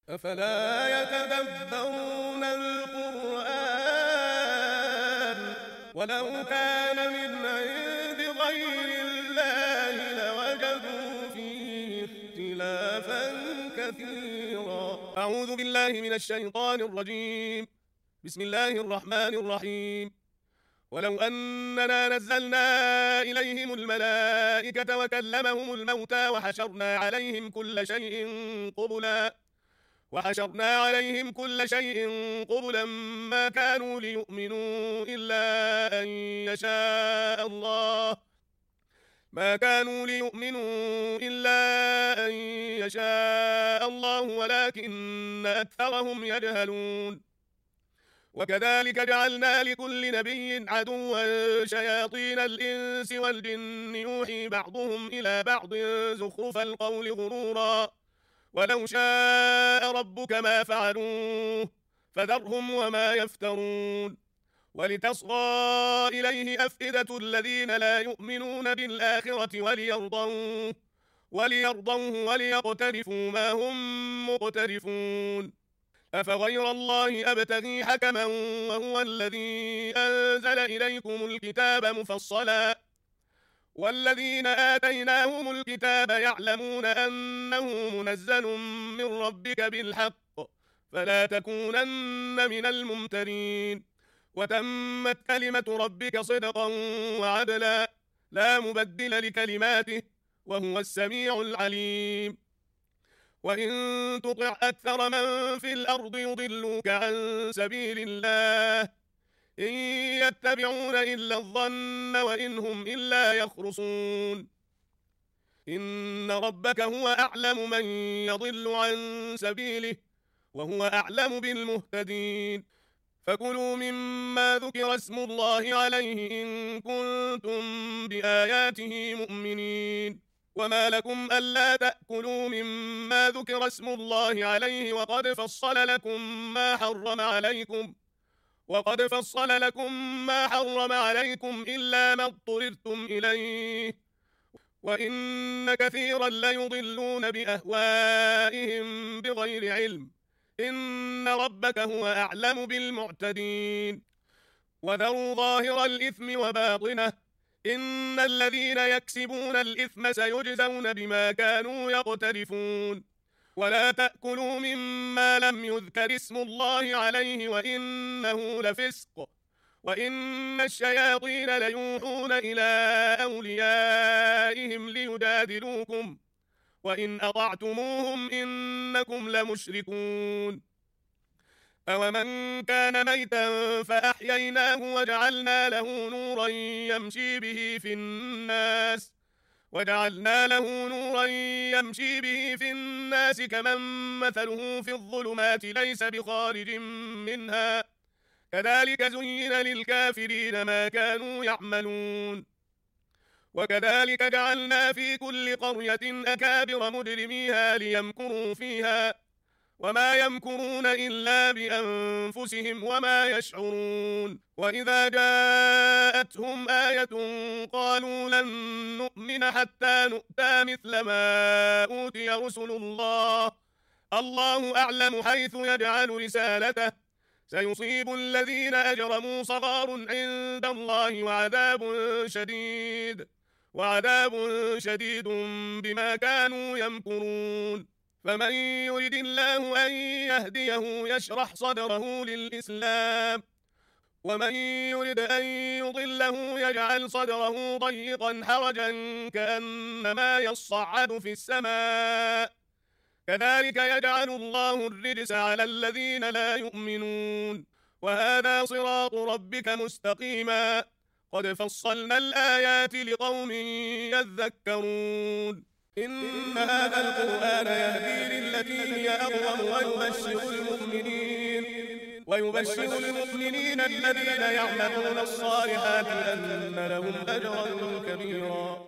أفلا يتدبرون القرآن ولو كان من عند غير الله لوجدوا فيه اختلافا كثيرا. أعوذ بالله من الشيطان الرجيم. بسم الله الرحمن الرحيم. ولو أننا نزلنا إليهم الملائكة وكلمهم الموتى وحشرنا عليهم كل شيء قبلا ما كانوا ليؤمنوا إلا أن يشاء الله ولكن أكثرهم يجهلون. وكذلك جعلنا لكل نبي عدوا شياطين الإنس والجن يوحي بعضهم إلى بعض زخرف القول غرورا ولو شاء ربك ما فعلوه فذرهم وما يفترون. ولتصغى إليه أفئدة الذين لا يؤمنون بالآخرة وليرضوه وليقترفوا ما هم مقترفون. أفغير الله أبتغي حكما وهو الذي أنزل إليكم الكتاب مفصلا والذين آتيناهم الكتاب يعلمون أنه منزل من ربك بالحق فلا تكونن من الممترين. وتمت كلمة ربك صدقا وعدلا لا مبدل لكلماته وهو السميع العليم. وإن تطع أكثر من في الأرض يضلوك عن سبيل الله إن يتبعون إلا الظن وإن هم إلا يخرصون. إن ربك هو أعلم من يضل عن سبيله وهو أعلم بالمهتدين. فكلوا مما ذكر اسم الله عليه إن كنتم بآياته مؤمنين. وما لكم ألا تأكلوا مما ذكر اسم الله عليه وقد فصل لكم ما حرم عليكم إلا ما اضطررتم إليه وإن كثيرا ليضلون بأهوائهم بغير علم إن ربك هو أعلم بالمعتدين. وذروا ظاهر الإثم وباطنه إن الذين يكسبون الإثم سيجزون بما كانوا يقترفون. ولا تأكلوا مما لم يذكر اسم الله عليه وإنه لفسق وإن الشياطين ليوحون إلى أوليائهم ليجادلوكم وإن أطعتموهم إنكم لمشركون. أومن كان ميتا فأحييناه وجعلنا له نورا يمشي به في الناس كمن مثله في الظلمات ليس بخارج منها كذلك زين للكافرين ما كانوا يعملون. وكذلك جعلنا في كل قرية أكابر مجرميها ليمكروا فيها وما يمكرون إلا بأنفسهم وما يشعرون. وإذا جاءتهم آية قالوا لن نؤمن حتى نؤتى مثل ما أوتي رسل الله أعلم حيث يجعل رسالته سيصيب الذين أجرموا صغار عند الله وعذاب شديد بما كانوا يمكرون. فمن يرد الله أن يهديه يشرح صدره للإسلام ومن يرد أن يضله يجعل صدره ضيقا حرجا كأنما يصعد في السماء كذلك يجعل الله الرجس على الذين لا يؤمنون. وهذا صراط ربك مستقيما قد فصلنا الآيات لقوم يذكرون. إن هذا القرآن يهدي للتي هي أقوم ويبشر المؤمنين الذين يعملون الصالحات أن لهم أجرا كبيرا.